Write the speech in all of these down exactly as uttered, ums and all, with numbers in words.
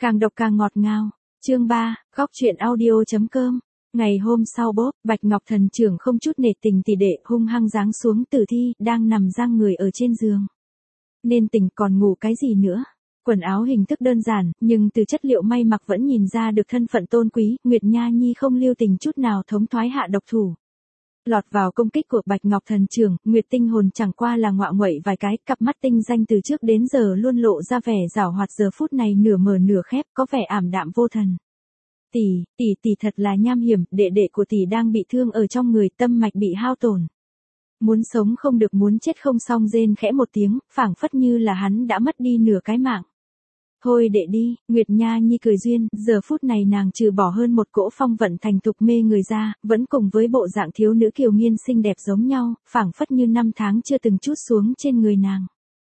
Càng độc càng ngọt ngào. Chương ba, góc truyện audio chấm com. Ngày hôm sau bốp, Bạch Ngọc Thần trưởng không chút nể tình tỷ đệ hung hăng giáng xuống tử thi, đang nằm giang người ở trên giường. Nên tỉnh còn ngủ cái gì nữa? Quần áo hình thức đơn giản, nhưng từ chất liệu may mặc vẫn nhìn ra được thân phận tôn quý, Nguyệt Nha Nhi không lưu tình chút nào thống thoái hạ độc thủ. Lọt vào công kích của Bạch Ngọc Thần trưởng, Nguyệt Tinh Hồn chẳng qua là ngọa nguậy vài cái, cặp mắt tinh danh từ trước đến giờ luôn lộ ra vẻ giảo hoạt, giờ phút này nửa mở nửa khép, có vẻ ảm đạm vô thần. Tỷ, tỷ tỷ thật là nham hiểm, đệ đệ của tỷ đang bị thương ở trong người, tâm mạch bị hao tổn. Muốn sống không được, muốn chết không xong, rên khẽ một tiếng, phảng phất như là hắn đã mất đi nửa cái mạng. Thôi đệ đi, Nguyệt Nha Nhi cười duyên, giờ phút này nàng trừ bỏ hơn một cỗ phong vận thành thục mê người ra, vẫn cùng với bộ dạng thiếu nữ kiều nghiên xinh đẹp giống nhau, phảng phất như năm tháng chưa từng trút xuống trên người nàng.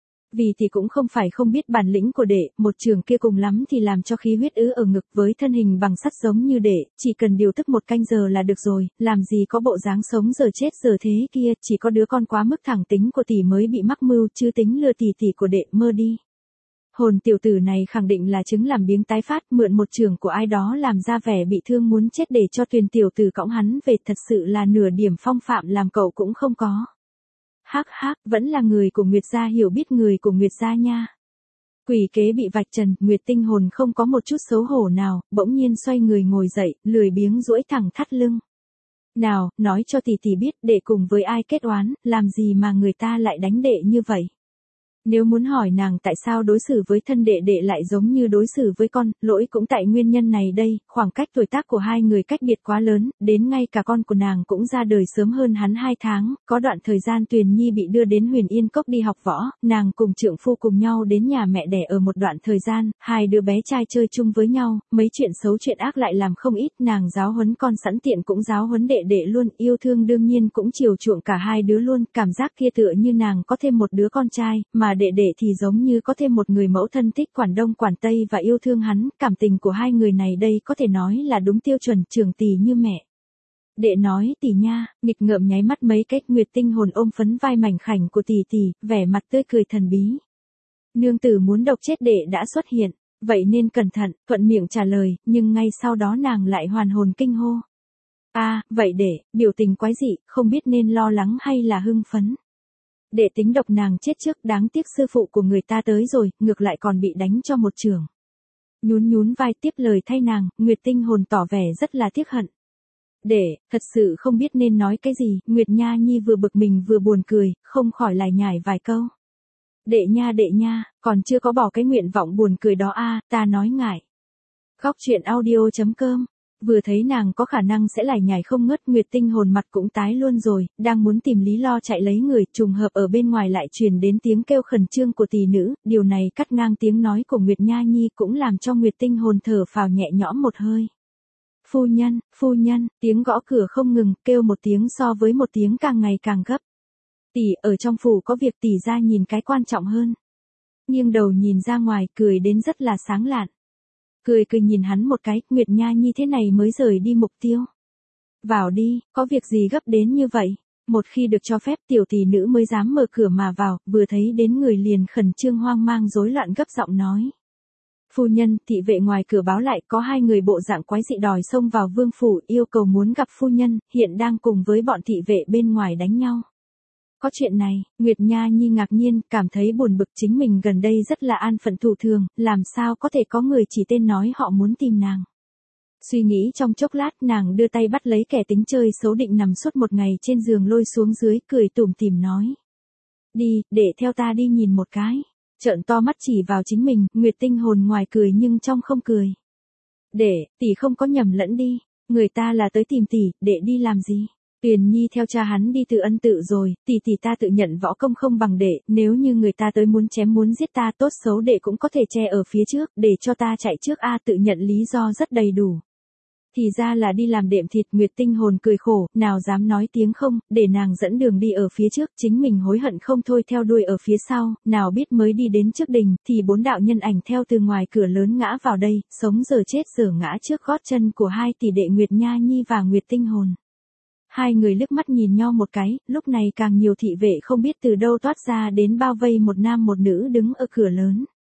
Vì thì cũng không phải không biết bản lĩnh của đệ, một trường kia cùng lắm thì làm cho khí huyết ứ ở ngực, với thân hình bằng sắt giống như đệ, chỉ cần điều tức một canh giờ là được rồi, làm gì có bộ dáng sống giờ chết giờ thế kia, chỉ có đứa con quá mức thẳng tính của tỷ mới bị mắc mưu, chứ tính lừa tỷ tỷ của đệ, mơ đi. Hồn tiểu tử này khẳng định là chứng làm biếng tái phát, mượn một trường của ai đó làm ra vẻ bị thương muốn chết để cho Tuyền tiểu tử cõng hắn về, thật sự là nửa điểm phong phạm làm cậu cũng không có. Hắc hắc, vẫn là người của Nguyệt gia hiểu biết người của Nguyệt gia nha. Quỷ kế bị vạch trần, Nguyệt Tinh Hồn không có một chút xấu hổ nào, bỗng nhiên xoay người ngồi dậy, lười biếng duỗi thẳng thắt lưng. Nào, nói cho tỷ tỷ biết, đệ cùng với ai kết oán, làm gì mà người ta lại đánh đệ như vậy? Nếu muốn hỏi nàng tại sao đối xử với thân đệ đệ lại giống như đối xử với con, lỗi cũng tại nguyên nhân này đây, khoảng cách tuổi tác của hai người cách biệt quá lớn, đến ngay cả con của nàng cũng ra đời sớm hơn hắn hai tháng, có đoạn thời gian Tuyền Nhi bị đưa đến Huyền Yên Cốc đi học võ, nàng cùng trượng phu cùng nhau đến nhà mẹ đẻ ở một đoạn thời gian, hai đứa bé trai chơi chung với nhau, mấy chuyện xấu chuyện ác lại làm không ít, nàng giáo huấn con sẵn tiện cũng giáo huấn đệ đệ luôn, yêu thương đương nhiên cũng chiều chuộng cả hai đứa luôn, cảm giác kia tựa như nàng có thêm một đứa con trai, mà đệ đệ thì giống như có thêm một người mẫu thân thích quản đông quản tây và yêu thương hắn, cảm tình của hai người này đây có thể nói là đúng tiêu chuẩn trưởng tỷ như mẹ. Đệ nói tỷ nha, nghịch ngợm nháy mắt mấy cách, Nguyệt Tinh Hồn ôm phấn vai mảnh khảnh của tỷ tỷ, vẻ mặt tươi cười thần bí. Nương tử muốn độc chết đệ đã xuất hiện, vậy nên cẩn thận, thuận miệng trả lời, nhưng ngay sau đó nàng lại hoàn hồn kinh hô. A, à, vậy đệ, biểu tình quái dị, không biết nên lo lắng hay là hưng phấn. Đệ tính độc nàng chết trước, đáng tiếc sư phụ của người ta tới rồi, ngược lại còn bị đánh cho một trường. Nhún nhún vai tiếp lời thay nàng, Nguyệt Tinh Hồn tỏ vẻ rất là tiếc hận. Đệ, thật sự không biết nên nói cái gì, Nguyệt Nha Nhi vừa bực mình vừa buồn cười, không khỏi lải nhải vài câu. Đệ nha đệ nha, còn chưa có bỏ cái nguyện vọng buồn cười đó a, à, ta nói ngại. Góc truyện audio chấm com. Vừa thấy nàng có khả năng sẽ lải nhải không ngớt, Nguyệt Tinh Hồn mặt cũng tái luôn rồi, đang muốn tìm lý lo chạy lấy người, trùng hợp ở bên ngoài lại truyền đến tiếng kêu khẩn trương của tỷ nữ, điều này cắt ngang tiếng nói của Nguyệt Nha Nhi cũng làm cho Nguyệt Tinh Hồn thở phào nhẹ nhõm một hơi. Phu nhân, phu nhân, tiếng gõ cửa không ngừng, kêu một tiếng so với một tiếng càng ngày càng gấp. Tỷ, ở trong phủ có việc, tỷ ra nhìn cái quan trọng hơn. Nghiêng đầu nhìn ra ngoài, cười đến rất là sáng lạn. Cười cười nhìn hắn một cái, Nguyệt Nha Nhi thế này mới rời đi mục tiêu. Vào đi, có việc gì gấp đến như vậy? Một khi được cho phép, tiểu tỷ nữ mới dám mở cửa mà vào, vừa thấy đến người liền khẩn trương hoang mang rối loạn gấp giọng nói. Phu nhân, thị vệ ngoài cửa báo lại có hai người bộ dạng quái dị đòi xông vào vương phủ, yêu cầu muốn gặp phu nhân, hiện đang cùng với bọn thị vệ bên ngoài đánh nhau. Có chuyện này, Nguyệt Nha Nhi ngạc nhiên, cảm thấy buồn bực, chính mình gần đây rất là an phận thủ thường, làm sao có thể có người chỉ tên nói họ muốn tìm nàng. Suy nghĩ trong chốc lát, nàng đưa tay bắt lấy kẻ tính chơi xấu định nằm suốt một ngày trên giường lôi xuống dưới, cười tủm tỉm nói. Đi, để theo ta đi nhìn một cái. Trợn to mắt chỉ vào chính mình, Nguyệt Tinh Hồn ngoài cười nhưng trong không cười. Để, tỷ không có nhầm lẫn đi, người ta là tới tìm tỷ, để đi làm gì? Tuyền Nhi theo cha hắn đi tự ân tự rồi, tỷ tỷ ta tự nhận võ công không bằng đệ, nếu như người ta tới muốn chém muốn giết ta, tốt xấu đệ cũng có thể che ở phía trước, để cho ta chạy trước a, tự nhận lý do rất đầy đủ. Thì ra là đi làm đệm thịt, Nguyệt Tinh Hồn cười khổ, nào dám nói tiếng không, để nàng dẫn đường đi ở phía trước, chính mình hối hận không thôi theo đuôi ở phía sau, nào biết mới đi đến trước đình, thì bốn đạo nhân ảnh theo từ ngoài cửa lớn ngã vào đây, sống giờ chết giờ ngã trước gót chân của hai tỷ đệ Nguyệt Nha Nhi và Nguyệt Tinh Hồn. Hai người liếc mắt nhìn nhau một cái, lúc này càng nhiều thị vệ không biết từ đâu toát ra đến bao vây một nam một nữ đứng ở cửa lớn.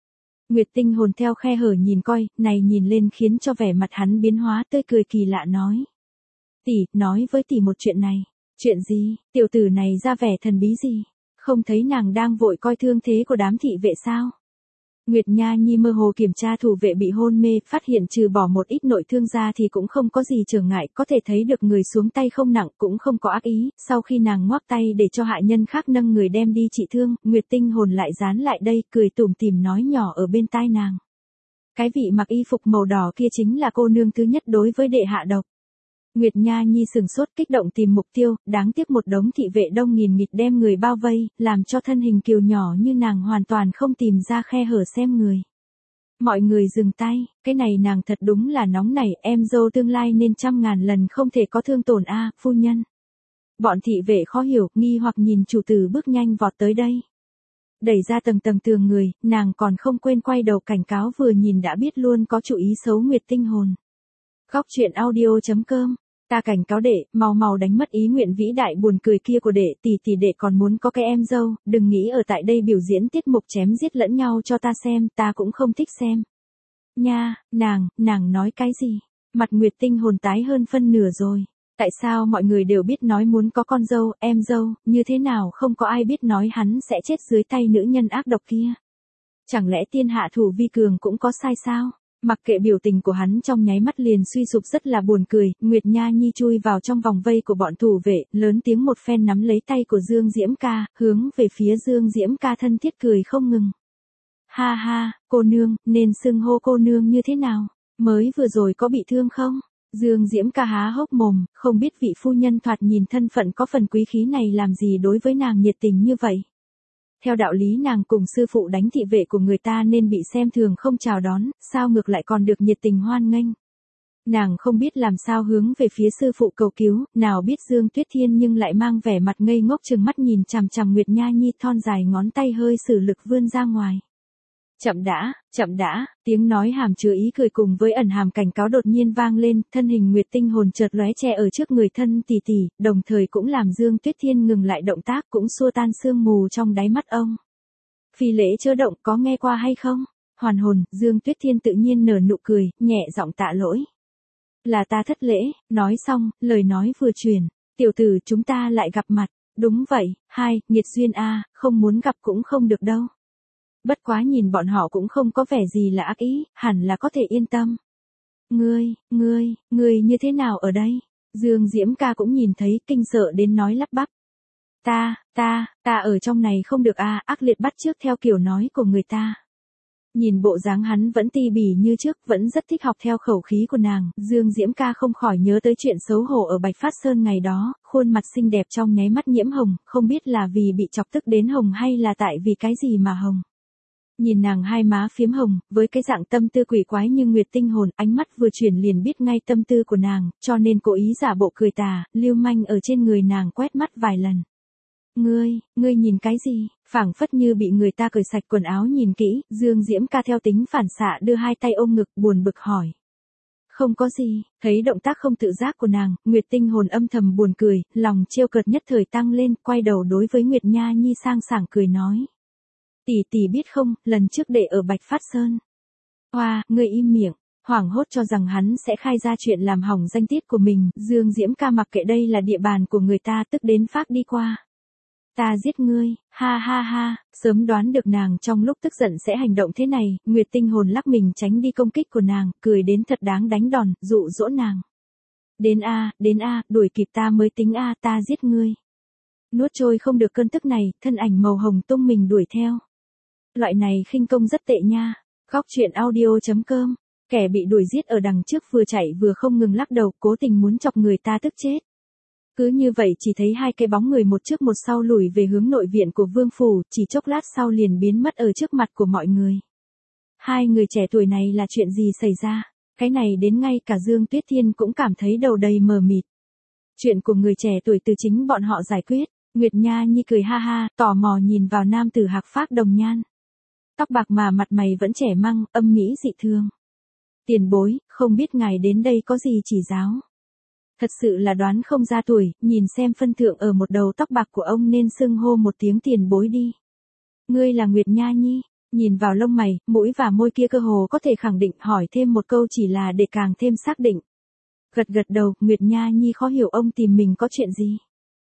Nguyệt Tinh Hồn theo khe hở nhìn coi, này nhìn lên khiến cho vẻ mặt hắn biến hóa tươi cười kỳ lạ nói. Tỷ, nói với tỷ một chuyện này. Chuyện gì, tiểu tử này ra vẻ thần bí gì? Không thấy nàng đang vội coi thương thế của đám thị vệ sao? Nguyệt Nha Nhi mơ hồ kiểm tra thủ vệ bị hôn mê, phát hiện trừ bỏ một ít nội thương ra thì cũng không có gì trở ngại, có thể thấy được người xuống tay không nặng, cũng không có ác ý. Sau khi nàng ngoắc tay để cho hạ nhân khác nâng người đem đi trị thương, Nguyệt Tinh Hồn lại dán lại đây, cười tủm tỉm nói nhỏ ở bên tai nàng. Cái vị mặc y phục màu đỏ kia chính là cô nương thứ nhất đối với đệ hạ độc. Nguyệt Nha Nhi sừng sốt kích động tìm mục tiêu, đáng tiếc một đống thị vệ đông nghìn nghịt đem người bao vây, làm cho thân hình kiều nhỏ như nàng hoàn toàn không tìm ra khe hở xem người. Mọi người dừng tay, cái này nàng thật đúng là nóng nảy, em dâu tương lai nên trăm ngàn lần không thể có thương tổn a, phu nhân. Bọn thị vệ khó hiểu, nghi hoặc nhìn chủ tử bước nhanh vọt tới đây. Đẩy ra tầng tầng tường người, nàng còn không quên quay đầu cảnh cáo vừa nhìn đã biết luôn có chủ ý xấu Nguyệt Tinh Hồn. Góc truyện audio chấm com. Ta cảnh cáo đệ, mau mau đánh mất ý nguyện vĩ đại buồn cười kia của đệ, tỷ tỷ đệ còn muốn có cái em dâu, đừng nghĩ ở tại đây biểu diễn tiết mục chém giết lẫn nhau cho ta xem, ta cũng không thích xem. Nha, nàng, nàng nói cái gì? Mặt Nguyệt Tinh Hồn tái hơn phân nửa rồi. Tại sao mọi người đều biết nói muốn có con dâu, em dâu, như thế nào không có ai biết nói hắn sẽ chết dưới tay nữ nhân ác độc kia? Chẳng lẽ tiên hạ thủ vi cường cũng có sai sao? Mặc kệ biểu tình của hắn trong nháy mắt liền suy sụp rất là buồn cười, Nguyệt Nha Nhi chui vào trong vòng vây của bọn thủ vệ, lớn tiếng một phen nắm lấy tay của Dương Diễm Ca, hướng về phía Dương Diễm Ca thân thiết cười không ngừng. Ha ha, cô nương, nên xưng hô cô nương như thế nào? Mới vừa rồi có bị thương không? Dương Diễm Ca há hốc mồm, không biết vị phu nhân thoạt nhìn thân phận có phần quý khí này làm gì đối với nàng nhiệt tình như vậy. Theo đạo lý nàng cùng sư phụ đánh thị vệ của người ta nên bị xem thường không chào đón, sao ngược lại còn được nhiệt tình hoan nghênh. Nàng không biết làm sao hướng về phía sư phụ cầu cứu, nào biết Dương Tuyết Thiên nhưng lại mang vẻ mặt ngây ngốc trừng mắt nhìn chằm chằm Nguyệt Nha Nhi, thon dài ngón tay hơi sử lực vươn ra ngoài. Chậm đã, chậm đã, tiếng nói hàm chứa ý cười cùng với ẩn hàm cảnh cáo đột nhiên vang lên, thân hình Nguyệt Tinh Hồn chợt lóe che ở trước người thân tỷ tỷ, đồng thời cũng làm Dương Tuyết Thiên ngừng lại động tác, cũng xua tan sương mù trong đáy mắt ông. Phi lễ chớ động, có nghe qua hay không? Hoàn hồn, Dương Tuyết Thiên tự nhiên nở nụ cười, nhẹ giọng tạ lỗi. Là ta thất lễ, nói xong, lời nói vừa truyền, tiểu tử chúng ta lại gặp mặt, đúng vậy, hai, nghiệt duyên a, không muốn gặp cũng không được đâu. Bất quá nhìn bọn họ cũng không có vẻ gì là ác ý, hẳn là có thể yên tâm. Ngươi, ngươi, ngươi như thế nào ở đây? Dương Diễm Ca cũng nhìn thấy, kinh sợ đến nói lắp bắp. Ta, ta, ta ở trong này không được a, ác liệt bắt chước theo kiểu nói của người ta. Nhìn bộ dáng hắn vẫn ti bỉ như trước, vẫn rất thích học theo khẩu khí của nàng, Dương Diễm Ca không khỏi nhớ tới chuyện xấu hổ ở Bạch Phát Sơn ngày đó, khuôn mặt xinh đẹp trong nháy mắt nhiễm hồng, không biết là vì bị chọc tức đến hồng hay là tại vì cái gì mà hồng. Nhìn nàng hai má phiếm hồng, với cái dạng tâm tư quỷ quái như Nguyệt Tinh Hồn, ánh mắt vừa chuyển liền biết ngay tâm tư của nàng, cho nên cố ý giả bộ cười tà, lưu manh ở trên người nàng quét mắt vài lần. Ngươi, ngươi nhìn cái gì? Phảng phất như bị người ta cởi sạch quần áo nhìn kỹ, Dương Diễm Ca theo tính phản xạ đưa hai tay ôm ngực buồn bực hỏi. Không có gì, thấy động tác không tự giác của nàng, Nguyệt Tinh Hồn âm thầm buồn cười, lòng trêu cợt nhất thời tăng lên, quay đầu đối với Nguyệt Nha Nhi sang sảng cười nói. Tỷ tỷ biết không, lần trước đệ ở Bạch Phát Sơn. Hoa, ngươi im miệng, hoảng hốt cho rằng hắn sẽ khai ra chuyện làm hỏng danh tiết của mình, Dương Diễm Ca mặc kệ đây là địa bàn của người ta tức đến phát đi qua. Ta giết ngươi, ha ha ha, sớm đoán được nàng trong lúc tức giận sẽ hành động thế này, Nguyệt Tinh Hồn lắc mình tránh đi công kích của nàng, cười đến thật đáng đánh đòn, dụ dỗ nàng. Đến a, đến a, đuổi kịp ta mới tính a, ta giết ngươi. Nuốt trôi không được cơn tức này, thân ảnh màu hồng tung mình đuổi theo. Loại này khinh công rất tệ nha. Góc truyện audio chấm com. Kẻ bị đuổi giết ở đằng trước vừa chạy vừa không ngừng lắc đầu, cố tình muốn chọc người ta tức chết. Cứ như vậy chỉ thấy hai cái bóng người một trước một sau lùi về hướng nội viện của vương phủ, chỉ chốc lát sau liền biến mất ở trước mặt của mọi người. Hai người trẻ tuổi này là chuyện gì xảy ra? Cái này đến ngay cả Dương Tuyết Thiên cũng cảm thấy đầu đầy mờ mịt. Chuyện của người trẻ tuổi từ chính bọn họ giải quyết. Nguyệt Nha Nhi cười ha ha, tò mò nhìn vào nam tử hạc phác đồng nhan. Tóc bạc mà mặt mày vẫn trẻ măng, âm mỹ dị thương. Tiền bối, không biết ngài đến đây có gì chỉ giáo. Thật sự là đoán không ra tuổi, nhìn xem phân thượng ở một đầu tóc bạc của ông nên xưng hô một tiếng tiền bối đi. Ngươi là Nguyệt Nha Nhi, Nhìn vào lông mày, mũi và môi kia cơ hồ có thể khẳng định, hỏi thêm một câu chỉ là để càng thêm xác định. Gật gật đầu, Nguyệt Nha Nhi khó hiểu ông tìm mình có chuyện gì.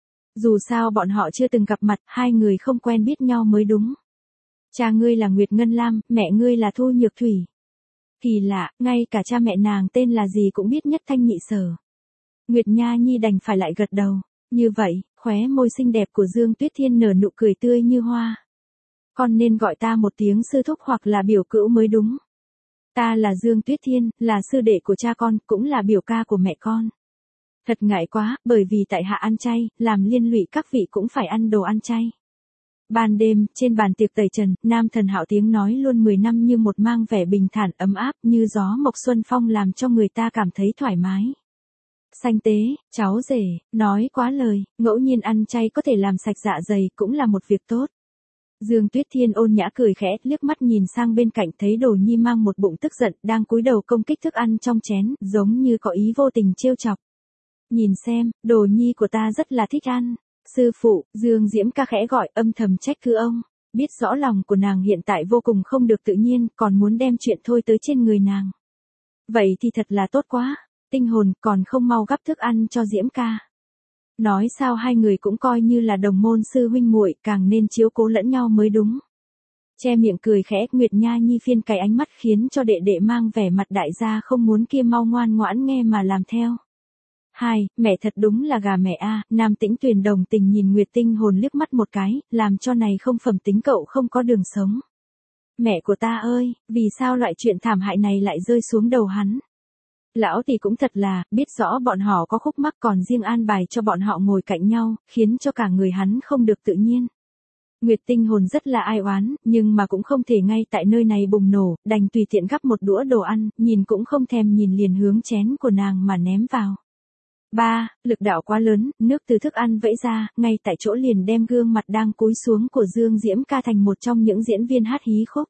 Dù sao bọn họ chưa từng gặp mặt, hai người không quen biết nhau mới đúng. Cha ngươi là Nguyệt Ngân Lam, mẹ ngươi là Thu Nhược Thủy. Kỳ lạ, ngay cả cha mẹ nàng tên là gì cũng biết nhất thanh nhị sở. Nguyệt Nha Nhi đành phải lại gật đầu. Như vậy, khóe môi xinh đẹp của Dương Tuyết Thiên nở nụ cười tươi như hoa. Con nên gọi ta một tiếng sư thúc hoặc là biểu cữu mới đúng. Ta là Dương Tuyết Thiên, là sư đệ của cha con, cũng là biểu ca của mẹ con. Thật ngại quá, bởi vì tại hạ ăn chay, làm liên lụy các vị cũng phải ăn đồ ăn chay. Ban đêm, trên bàn tiệc tẩy trần, Nam Thần Hạo tiếng nói luôn mười năm như một mang vẻ bình thản ấm áp như gió mộc xuân phong làm cho người ta cảm thấy thoải mái. Sanh tế, cháu rể, nói quá lời, ngẫu nhiên ăn chay có thể làm sạch dạ dày cũng là một việc tốt. Dương Tuyết Thiên ôn nhã cười khẽ, liếc mắt nhìn sang bên cạnh thấy Đồ Nhi mang một bụng tức giận đang cúi đầu công kích thức ăn trong chén, giống như có ý vô tình trêu chọc. Nhìn xem, Đồ Nhi của ta rất là thích ăn. Sư phụ, Dương Diễm ca khẽ gọi, âm thầm trách cứ ông. Biết rõ lòng của nàng hiện tại vô cùng không được tự nhiên, còn muốn đem chuyện thôi tới trên người nàng. Vậy thì thật là tốt quá. Tinh hồn còn không mau gắp thức ăn cho Diễm ca. Nói sao hai người cũng coi như là đồng môn sư huynh muội, càng nên chiếu cố lẫn nhau mới đúng. Che miệng cười khẽ, Nguyệt Nha Nhi phiên cái ánh mắt khiến cho đệ đệ mang vẻ mặt đại gia không muốn kia mau ngoan ngoãn nghe mà làm theo. Hai, mẹ thật đúng là gà mẹ a. Nam Tĩnh Tuyền đồng tình nhìn Nguyệt Tinh hồn liếc mắt một cái, làm cho này không phẩm tính cậu không có đường sống. Mẹ của ta ơi, vì sao loại chuyện thảm hại này lại rơi xuống đầu hắn? Lão thì cũng thật là, biết rõ bọn họ có khúc mắc còn riêng an bài cho bọn họ ngồi cạnh nhau, khiến cho cả người hắn không được tự nhiên. Nguyệt Tinh hồn rất là ai oán, nhưng mà cũng không thể ngay tại nơi này bùng nổ, đành tùy tiện gắp một đũa đồ ăn, nhìn cũng không thèm nhìn liền hướng chén của nàng mà ném vào. Ba, lực đạo quá lớn, nước từ thức ăn vẫy ra, ngay tại chỗ liền đem gương mặt đang cúi xuống của Dương Diễm ca thành một trong những diễn viên hát hí khúc.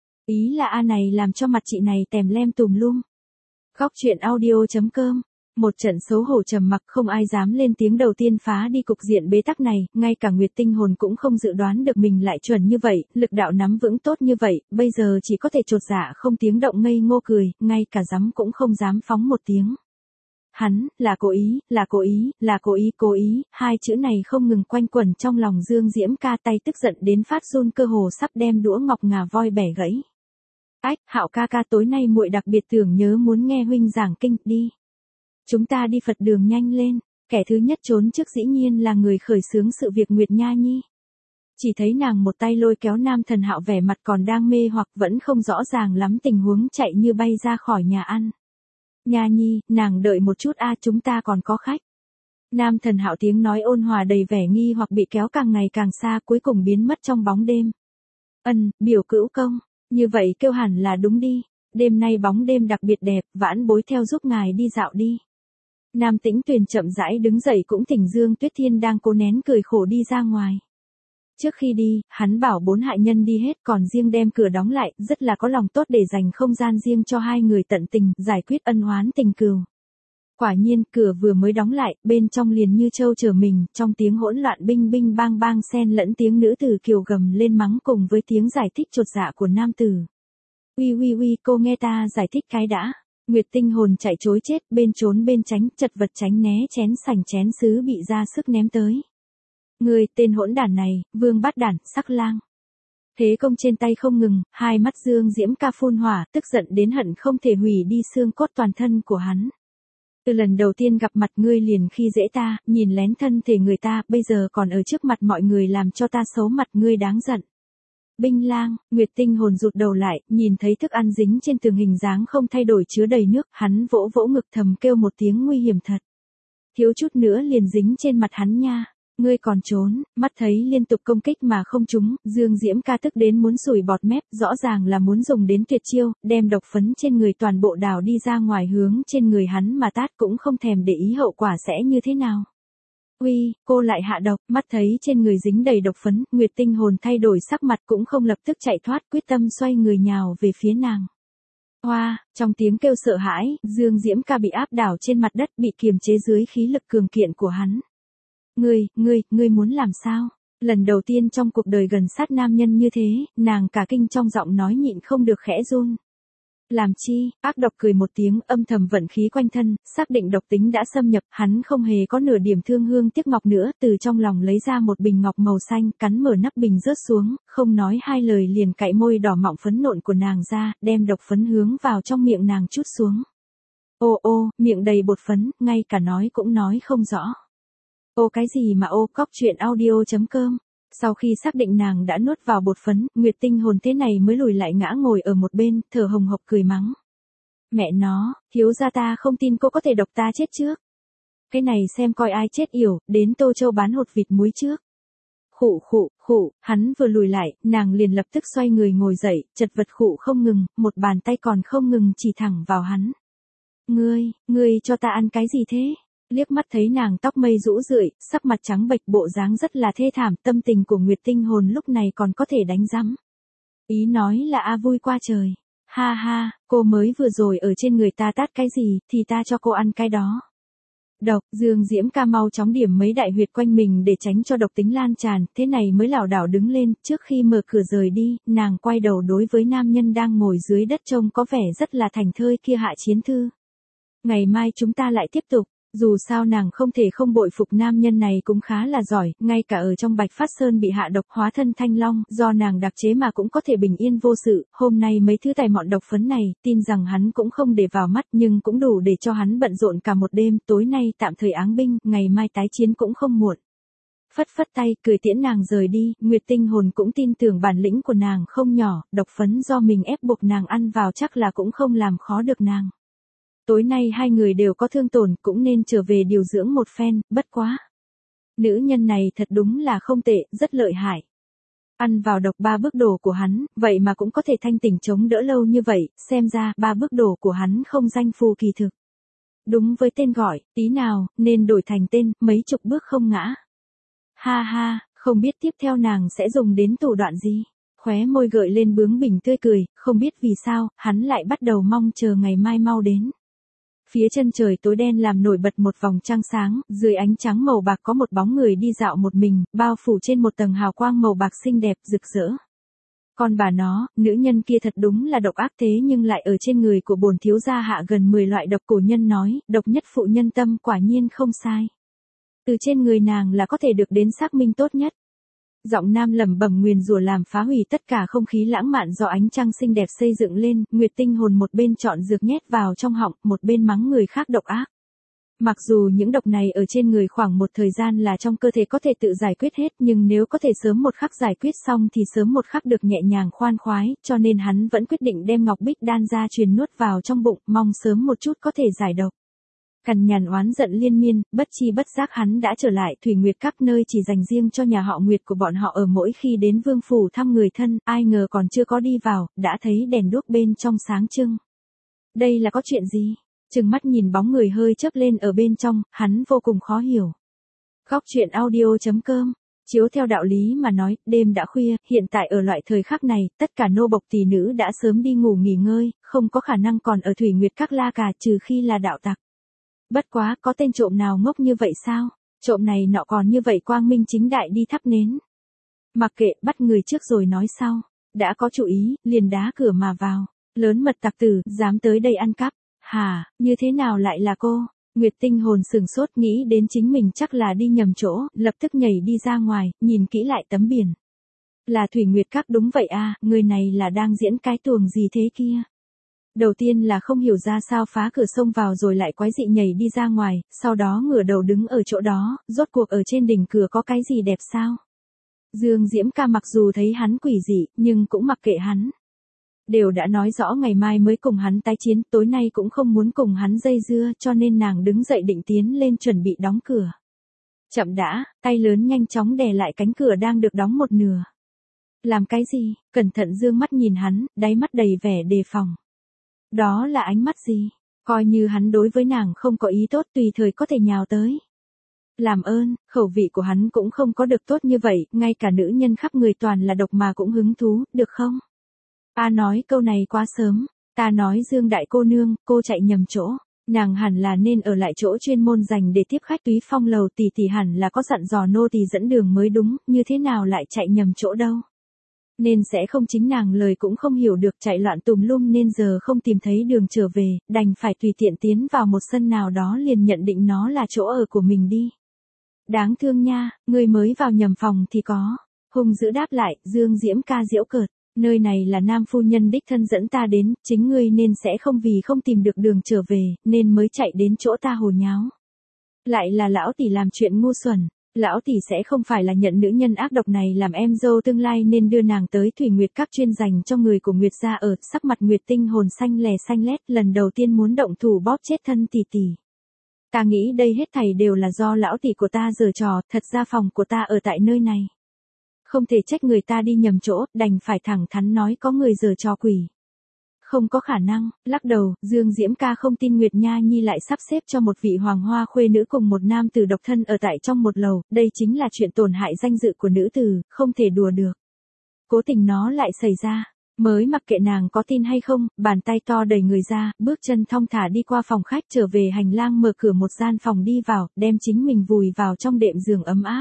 Ý là A này làm cho mặt chị này tèm lem tùm lum. Góc truyện audio chấm com. Một trận xấu hổ trầm mặc không ai dám lên tiếng đầu tiên phá đi cục diện bế tắc này, ngay cả Nguyệt Tinh hồn cũng không dự đoán được mình lại chuẩn như vậy, lực đạo nắm vững tốt như vậy, bây giờ chỉ có thể chột dạ không tiếng động ngây ngô cười, ngay cả dám cũng không dám phóng một tiếng. Hắn, là cố ý, là cố ý, là cố ý, cố ý, hai chữ này không ngừng quanh quẩn trong lòng Dương Diễm ca, tay tức giận đến phát run cơ hồ sắp đem đũa ngọc ngà voi bẻ gãy. Ách, Hạo ca ca tối nay muội đặc biệt tưởng nhớ muốn nghe huynh giảng kinh, đi. Chúng ta đi Phật đường nhanh lên, kẻ thứ nhất trốn trước dĩ nhiên là người khởi xướng sự việc Nguyệt Nha Nhi. Chỉ thấy nàng một tay lôi kéo Nam Thần Hạo vẻ mặt còn đang mê hoặc vẫn không rõ ràng lắm tình huống chạy như bay ra khỏi nhà ăn. Nha Nhi, nàng đợi một chút a, chúng ta còn có khách. Nam Thần Hạo tiếng nói ôn hòa đầy vẻ nghi hoặc bị kéo càng ngày càng xa cuối cùng biến mất trong bóng đêm. Ân, biểu cữu công, như vậy kêu hẳn là đúng đi, đêm nay bóng đêm đặc biệt đẹp, vãn bối theo giúp ngài đi dạo đi. Nam Tĩnh Tuyền chậm rãi đứng dậy cũng thỉnh Dương Tuyết Thiên đang cố nén cười khổ đi ra ngoài. Trước khi đi, hắn bảo bốn hạ nhân đi hết còn riêng đem cửa đóng lại, rất là có lòng tốt để dành không gian riêng cho hai người tận tình, giải quyết ân oán tình cừu. Quả nhiên, cửa vừa mới đóng lại, bên trong liền như trâu trở mình, trong tiếng hỗn loạn binh binh bang bang xen lẫn tiếng nữ tử kiều gầm lên mắng cùng với tiếng giải thích chột dạ của nam tử. Uy uy uy, cô nghe ta giải thích cái đã. Nguyệt Tinh hồn chạy trối chết, bên trốn bên tránh, chật vật tránh né chén sành chén sứ bị ra sức ném tới. Người, tên hỗn đản này, vương bát đản, sắc lang. Thế công trên tay không ngừng, hai mắt Dương Diễm ca phun hỏa, tức giận đến hận không thể hủy đi xương cốt toàn thân của hắn. Từ lần đầu tiên gặp mặt ngươi liền khi dễ ta, nhìn lén thân thể người ta, bây giờ còn ở trước mặt mọi người làm cho ta xấu mặt, ngươi đáng giận. Binh lang, Nguyệt Tinh hồn rụt đầu lại, nhìn thấy thức ăn dính trên tường hình dáng không thay đổi chứa đầy nước, hắn vỗ vỗ ngực thầm kêu một tiếng nguy hiểm thật. Thiếu chút nữa liền dính trên mặt hắn nha. Ngươi còn trốn, mắt thấy liên tục công kích mà không trúng, Dương Diễm ca tức đến muốn sủi bọt mép, rõ ràng là muốn dùng đến tuyệt chiêu, đem độc phấn trên người toàn bộ đảo đi ra ngoài hướng trên người hắn mà tát cũng không thèm để ý hậu quả sẽ như thế nào. Uy, cô lại hạ độc, mắt thấy trên người dính đầy độc phấn, Nguyệt Tinh hồn thay đổi sắc mặt cũng không lập tức chạy thoát, quyết tâm xoay người nhào về phía nàng. Hoa, trong tiếng kêu sợ hãi, Dương Diễm ca bị áp đảo trên mặt đất, bị kiềm chế dưới khí lực cường kiện của hắn. Ngươi, ngươi, ngươi muốn làm sao? Lần đầu tiên trong cuộc đời gần sát nam nhân như thế, nàng cả kinh trong giọng nói nhịn không được khẽ run. Làm chi, ác độc cười một tiếng âm thầm vận khí quanh thân, xác định độc tính đã xâm nhập, hắn không hề có nửa điểm thương hương tiếc ngọc nữa, từ trong lòng lấy ra một bình ngọc màu xanh, cắn mở nắp bình rớt xuống, không nói hai lời liền cạy môi đỏ mọng phấn nộn của nàng ra, đem độc phấn hướng vào trong miệng nàng chút xuống. Ô ô, miệng đầy bột phấn, ngay cả nói cũng nói không rõ. Ô cái gì mà ô, cóc truyện audio chấm com. Sau khi xác định nàng đã nuốt vào bột phấn, Nguyệt Tinh Hồn thế này mới lùi lại ngã ngồi ở một bên, thở hồng hộc cười mắng. Mẹ nó, thiếu gia ta không tin cô có thể độc ta chết trước. Cái này xem coi ai chết yểu, đến Tô Châu bán hột vịt muối trước. Khụ khụ, khụ, hắn vừa lùi lại, nàng liền lập tức xoay người ngồi dậy, chật vật khụ không ngừng, một bàn tay còn không ngừng chỉ thẳng vào hắn. Ngươi, ngươi cho ta ăn cái gì thế? Liếc mắt thấy nàng tóc mây rũ rượi, sắc mặt trắng bệch bộ dáng rất là thê thảm, tâm tình của Nguyệt Tinh Hồn lúc này còn có thể đánh rắm. Ý nói là a vui qua trời. Ha ha, cô mới vừa rồi ở trên người ta tát cái gì, thì ta cho cô ăn cái đó. Độc, Dương Diễm Ca mau chóng điểm mấy đại huyệt quanh mình để tránh cho độc tính lan tràn, thế này mới lảo đảo đứng lên, trước khi mở cửa rời đi, nàng quay đầu đối với nam nhân đang ngồi dưới đất trông có vẻ rất là thành thơi kia Hạ Chiến Thư. Ngày mai chúng ta lại tiếp tục. Dù sao nàng không thể không bội phục nam nhân này cũng khá là giỏi, ngay cả ở trong Bạch Phát Sơn bị hạ độc hóa thân thanh long, do nàng đặc chế mà cũng có thể bình yên vô sự, hôm nay mấy thứ tài mọn độc phấn này, tin rằng hắn cũng không để vào mắt nhưng cũng đủ để cho hắn bận rộn cả một đêm, tối nay tạm thời áng binh, ngày mai tái chiến cũng không muộn. Phất phất tay, cười tiễn nàng rời đi, Nguyệt Tinh Hồn cũng tin tưởng bản lĩnh của nàng không nhỏ, độc phấn do mình ép buộc nàng ăn vào chắc là cũng không làm khó được nàng. Tối nay hai người đều có thương tổn, cũng nên trở về điều dưỡng một phen, bất quá. Nữ nhân này thật đúng là không tệ, rất lợi hại. Ăn vào độc ba bước đổ của hắn, vậy mà cũng có thể thanh tỉnh chống đỡ lâu như vậy, xem ra ba bước đổ của hắn không danh phù kỳ thực. Đúng với tên gọi, tí nào, nên đổi thành tên, mấy chục bước không ngã. Ha ha, không biết tiếp theo nàng sẽ dùng đến thủ đoạn gì. Khóe môi gợi lên bướng bỉnh tươi cười, không biết vì sao, hắn lại bắt đầu mong chờ ngày mai mau đến. Phía chân trời tối đen làm nổi bật một vòng trăng sáng, dưới ánh trắng màu bạc có một bóng người đi dạo một mình, bao phủ trên một tầng hào quang màu bạc xinh đẹp rực rỡ. Còn bà nó, nữ nhân kia thật đúng là độc ác thế nhưng lại ở trên người của bổn thiếu gia hạ gần mười loại độc, cổ nhân nói, độc nhất phụ nhân tâm, quả nhiên không sai. Từ trên người nàng là có thể được đến xác minh tốt nhất. Giọng nam lẩm bẩm nguyền rủa làm phá hủy tất cả không khí lãng mạn do ánh trăng xinh đẹp xây dựng lên, Nguyệt Tinh Hồn một bên chọn dược nhét vào trong họng, một bên mắng người khác độc ác. Mặc dù những độc này ở trên người khoảng một thời gian là trong cơ thể có thể tự giải quyết hết, nhưng nếu có thể sớm một khắc giải quyết xong thì sớm một khắc được nhẹ nhàng khoan khoái, cho nên hắn vẫn quyết định đem ngọc bích đan ra truyền nuốt vào trong bụng, mong sớm một chút có thể giải độc. Cằn nhằn oán giận liên miên, bất chi bất giác hắn đã trở lại Thủy Nguyệt các nơi chỉ dành riêng cho nhà họ Nguyệt của bọn họ ở mỗi khi đến vương phủ thăm người thân, ai ngờ còn chưa có đi vào, đã thấy đèn đuốc bên trong sáng trưng. Đây là có chuyện gì? Trừng mắt nhìn bóng người hơi chớp lên ở bên trong, hắn vô cùng khó hiểu. Góc truyện audio chấm com. Chiếu theo đạo lý mà nói, đêm đã khuya, hiện tại ở loại thời khắc này, tất cả nô bộc tỷ nữ đã sớm đi ngủ nghỉ ngơi, không có khả năng còn ở Thủy Nguyệt các la cả trừ khi là đạo tặc. Bất quá, có tên trộm nào ngốc như vậy sao? Trộm này nọ còn như vậy quang minh chính đại đi thắp nến. Mặc kệ, bắt người trước rồi nói sau. Đã có chủ ý, liền đá cửa mà vào. Lớn mật tặc tử, dám tới đây ăn cắp. Hả, như thế nào lại là cô? Nguyệt Tinh Hồn sừng sốt nghĩ đến chính mình chắc là đi nhầm chỗ, lập tức nhảy đi ra ngoài, nhìn kỹ lại tấm biển. Là Thủy Nguyệt các đúng vậy à, người này là đang diễn cái tuồng gì thế kia? Đầu tiên là không hiểu ra sao phá cửa sông vào rồi lại quái dị nhảy đi ra ngoài, sau đó ngửa đầu đứng ở chỗ đó, rốt cuộc ở trên đỉnh cửa có cái gì đẹp sao? Dương Diễm Ca mặc dù thấy hắn quỷ dị, nhưng cũng mặc kệ hắn. Đều đã nói rõ ngày mai mới cùng hắn tái chiến, tối nay cũng không muốn cùng hắn dây dưa, cho nên nàng đứng dậy định tiến lên chuẩn bị đóng cửa. Chậm đã, tay lớn nhanh chóng đè lại cánh cửa đang được đóng một nửa. Làm cái gì? Cẩn thận dương mắt nhìn hắn, đáy mắt đầy vẻ đề phòng. Đó là ánh mắt gì? Coi như hắn đối với nàng không có ý tốt tùy thời có thể nhào tới. Làm ơn, khẩu vị của hắn cũng không có được tốt như vậy, ngay cả nữ nhân khắp người toàn là độc mà cũng hứng thú, được không? A nói câu này quá sớm, ta nói Dương đại cô nương, cô chạy nhầm chỗ. Nàng hẳn là nên ở lại chỗ chuyên môn dành để tiếp khách Túy Phong lầu, tỷ tỷ hẳn là có dặn dò nô tỳ dẫn đường mới đúng, như thế nào lại chạy nhầm chỗ đâu. Nên sẽ không, chính nàng lời cũng không hiểu được, chạy loạn tùm lum nên giờ không tìm thấy đường trở về, đành phải tùy tiện tiến vào một sân nào đó liền nhận định nó là chỗ ở của mình đi. Đáng thương nha, ngươi mới vào nhầm phòng thì có. Hung dữ đáp lại, Dương Diễm ca giễu cợt. Nơi này là Nam phu nhân đích thân dẫn ta đến, chính ngươi nên sẽ không vì không tìm được đường trở về, nên mới chạy đến chỗ ta hồ nháo. Lại là lão tỷ làm chuyện ngu xuẩn. Lão tỷ sẽ không phải là nhận nữ nhân ác độc này làm em dâu tương lai nên đưa nàng tới Thủy Nguyệt Các chuyên dành cho người của Nguyệt gia ở, sắc mặt Nguyệt Tinh hồn xanh lè xanh lét, lần đầu tiên muốn động thủ bóp chết thân tỷ tỷ. Ta nghĩ đây hết thảy đều là do lão tỷ của ta giở trò, thật ra phòng của ta ở tại nơi này. Không thể trách người ta đi nhầm chỗ, đành phải thẳng thắn nói có người giở trò quỷ. Không có khả năng, lắc đầu, Dương Diễm ca không tin Nguyệt Nha Nhi lại sắp xếp cho một vị hoàng hoa khuê nữ cùng một nam tử độc thân ở tại trong một lầu, đây chính là chuyện tổn hại danh dự của nữ tử, không thể đùa được. Cố tình nó lại xảy ra, mới mặc kệ nàng có tin hay không, bàn tay to đẩy người ra, bước chân thong thả đi qua phòng khách trở về hành lang, mở cửa một gian phòng đi vào, đem chính mình vùi vào trong đệm giường ấm áp.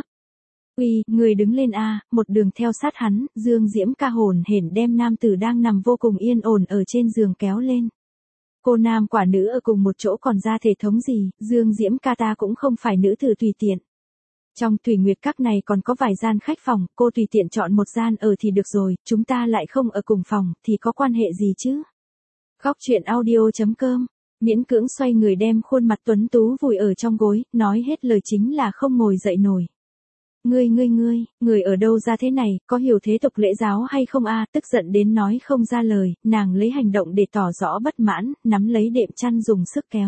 Uy, người đứng lên a, một đường theo sát hắn, Dương Diễm ca hồn hển đem nam tử đang nằm vô cùng yên ổn ở trên giường kéo lên. Cô nam quả nữ ở cùng một chỗ còn ra thể thống gì, Dương Diễm ca ta cũng không phải nữ tử tùy tiện. Trong Thủy Nguyệt Các này còn có vài gian khách phòng, cô tùy tiện chọn một gian ở thì được rồi, chúng ta lại không ở cùng phòng, thì có quan hệ gì chứ? Góc truyện audio chấm com, miễn cưỡng xoay người đem khuôn mặt tuấn tú vùi ở trong gối, nói hết lời chính là không ngồi dậy nổi. Ngươi ngươi ngươi, người ở đâu ra thế này, có hiểu thế tục lễ giáo hay không a? Tức giận đến nói không ra lời, nàng lấy hành động để tỏ rõ bất mãn, nắm lấy đệm chăn dùng sức kéo.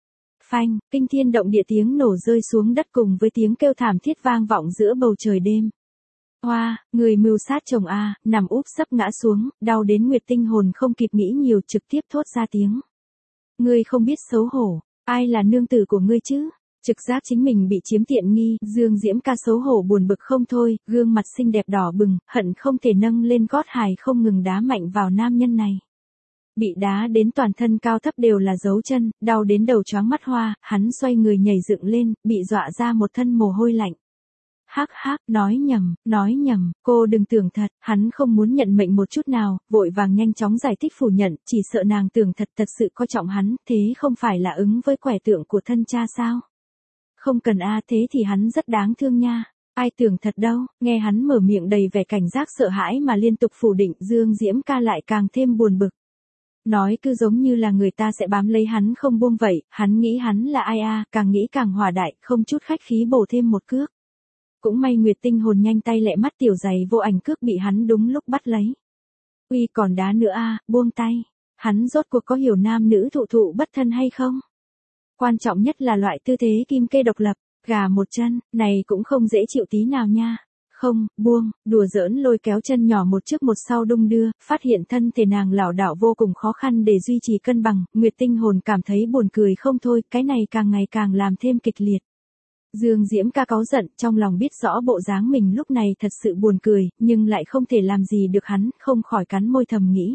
Phanh, kinh thiên động địa tiếng nổ rơi xuống đất cùng với tiếng kêu thảm thiết vang vọng giữa bầu trời đêm. Hoa, người mưu sát chồng a, nằm úp sấp ngã xuống, đau đến Nguyệt Tinh hồn không kịp nghĩ nhiều trực tiếp thốt ra tiếng. Ngươi không biết xấu hổ, ai là nương tử của ngươi chứ? Trực giác chính mình bị chiếm tiện nghi, Dương Diễm ca xấu hổ buồn bực không thôi, gương mặt xinh đẹp đỏ bừng, hận không thể nâng lên gót hài không ngừng đá mạnh vào nam nhân này. Bị đá đến toàn thân cao thấp đều là dấu chân, đau đến đầu choáng mắt hoa, hắn xoay người nhảy dựng lên, bị dọa ra một thân mồ hôi lạnh. Hắc hắc, nói nhầm, nói nhầm, cô đừng tưởng thật, hắn không muốn nhận mệnh một chút nào, vội vàng nhanh chóng giải thích phủ nhận, chỉ sợ nàng tưởng thật thật sự coi trọng hắn, thế không phải là ứng với quẻ tượng của thân cha sao? Không cần a, thế thì hắn rất đáng thương nha. Ai tưởng thật đâu, nghe hắn mở miệng đầy vẻ cảnh giác sợ hãi mà liên tục phủ định, Dương Diễm ca lại càng thêm buồn bực. Nói cứ giống như là người ta sẽ bám lấy hắn không buông vậy, hắn nghĩ hắn là ai a, càng nghĩ càng hòa đại, không chút khách khí bổ thêm một cước. Cũng may Nguyệt Tinh hồn nhanh tay lẹ mắt, tiểu giày vô ảnh cước bị hắn đúng lúc bắt lấy. Uy, còn đá nữa a, buông tay. Hắn rốt cuộc có hiểu nam nữ thụ thụ bất thân hay không? Quan trọng nhất là loại tư thế kim kê độc lập, gà một chân, này cũng không dễ chịu tí nào nha. Không, buông, đùa giỡn lôi kéo chân nhỏ một trước một sau đung đưa, phát hiện thân thể nàng lảo đảo vô cùng khó khăn để duy trì cân bằng, Nguyệt Tinh hồn cảm thấy buồn cười không thôi, cái này càng ngày càng làm thêm kịch liệt. Dương Diễm ca cáu giận, trong lòng biết rõ bộ dáng mình lúc này thật sự buồn cười, nhưng lại không thể làm gì được hắn, không khỏi cắn môi thầm nghĩ.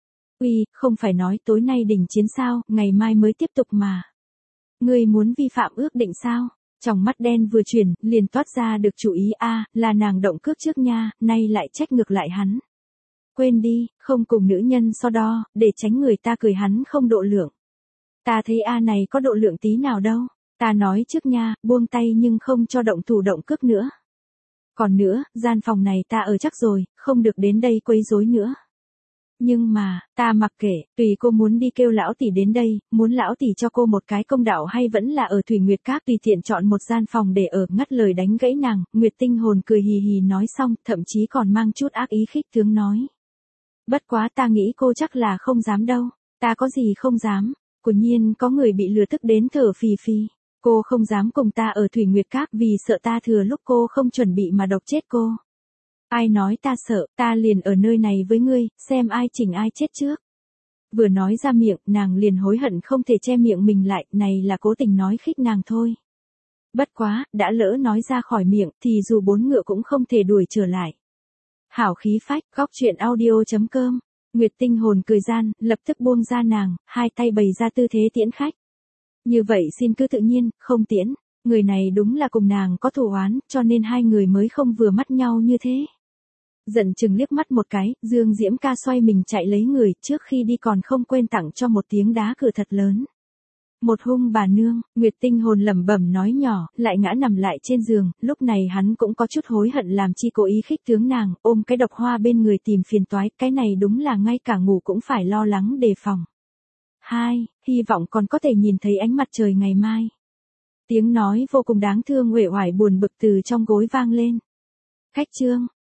Uy, không phải nói tối nay đình chiến sao, ngày mai mới tiếp tục mà. Ngươi muốn vi phạm ước định sao? Trong mắt đen vừa chuyển, liền toát ra được chủ ý a, là nàng động cước trước nha, nay lại trách ngược lại hắn. Quên đi, không cùng nữ nhân so đo, để tránh người ta cười hắn không độ lượng. Ta thấy a này có độ lượng tí nào đâu, ta nói trước nha, buông tay nhưng không cho động thủ động cước nữa. Còn nữa, gian phòng này ta ở chắc rồi, không được đến đây quấy rối nữa. Nhưng mà, ta mặc kệ, tùy cô muốn đi kêu lão tỷ đến đây, muốn lão tỷ cho cô một cái công đạo hay vẫn là ở Thủy Nguyệt Các tùy tiện chọn một gian phòng để ở, ngắt lời đánh gãy nàng, Nguyệt Tinh hồn cười hì hì nói xong, thậm chí còn mang chút ác ý khích tướng nói. Bất quá ta nghĩ cô chắc là không dám đâu, ta có gì không dám, quả nhiên có người bị lừa tức đến thở phì phì. Cô không dám cùng ta ở Thủy Nguyệt Các vì sợ ta thừa lúc cô không chuẩn bị mà độc chết cô. Ai nói ta sợ, ta liền ở nơi này với ngươi, xem ai chỉnh ai chết trước. Vừa nói ra miệng, nàng liền hối hận không thể che miệng mình lại, này là cố tình nói khích nàng thôi. Bất quá, đã lỡ nói ra khỏi miệng, thì dù bốn ngựa cũng không thể đuổi trở lại. Hảo khí phách, góc truyện audio chấm com, Nguyệt Tinh hồn cười gian, lập tức buông ra nàng, hai tay bày ra tư thế tiễn khách. Như vậy xin cứ tự nhiên, không tiễn. Người này đúng là cùng nàng có thù oán, cho nên hai người mới không vừa mắt nhau như thế. Giận chừng liếc mắt một cái, Dương Diễm ca xoay mình chạy lấy người, trước khi đi còn không quên tặng cho một tiếng đá cửa thật lớn. Một hung bà nương, Nguyệt Tinh hồn lẩm bẩm nói nhỏ, lại ngã nằm lại trên giường, lúc này hắn cũng có chút hối hận làm chi cố ý khích tướng nàng, ôm cái độc hoa bên người tìm phiền toái, cái này đúng là ngay cả ngủ cũng phải lo lắng đề phòng. Hai, hy vọng còn có thể nhìn thấy ánh mặt trời ngày mai. Tiếng nói vô cùng đáng thương uể oải buồn bực từ trong gối vang lên. Khách Trương,